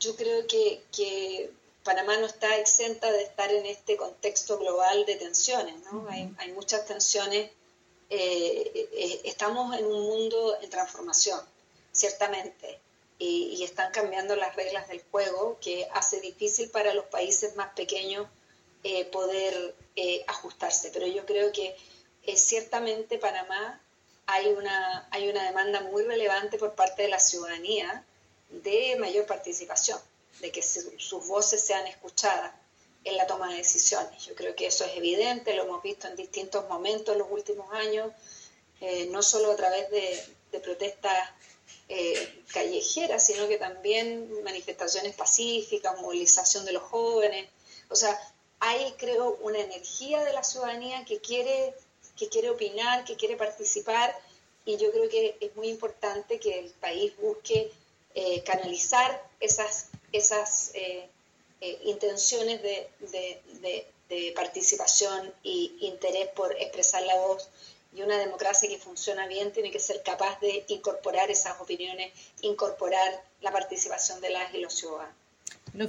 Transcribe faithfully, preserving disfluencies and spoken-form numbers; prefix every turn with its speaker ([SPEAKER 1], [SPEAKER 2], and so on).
[SPEAKER 1] yo creo que, que Panamá no está exenta de estar en este contexto global de tensiones, ¿no? Uh-huh. Hay, hay muchas tensiones. Eh, eh, estamos en un mundo en transformación, ciertamente, y, y están cambiando las reglas del juego, que hace difícil para los países más pequeños eh, poder eh, ajustarse. Pero yo creo que eh, ciertamente Panamá hay una, hay una demanda muy relevante por parte de la ciudadanía de mayor participación, de que su, sus voces sean escuchadas en la toma de decisiones. Yo creo que eso es evidente, lo hemos visto en distintos momentos en los últimos años, eh, no solo a través de, de protestas eh, callejeras, sino que también manifestaciones pacíficas, movilización de los jóvenes. O sea, hay, creo, una energía de la ciudadanía que quiere, que quiere opinar, que quiere participar, y yo creo que es muy importante que el país busque eh, canalizar esas, esas eh, eh, intenciones de, de, de, de participación e interés por expresar la voz. Y una democracia que funciona bien tiene que ser capaz de incorporar esas opiniones, incorporar la participación de las y los ciudadanos.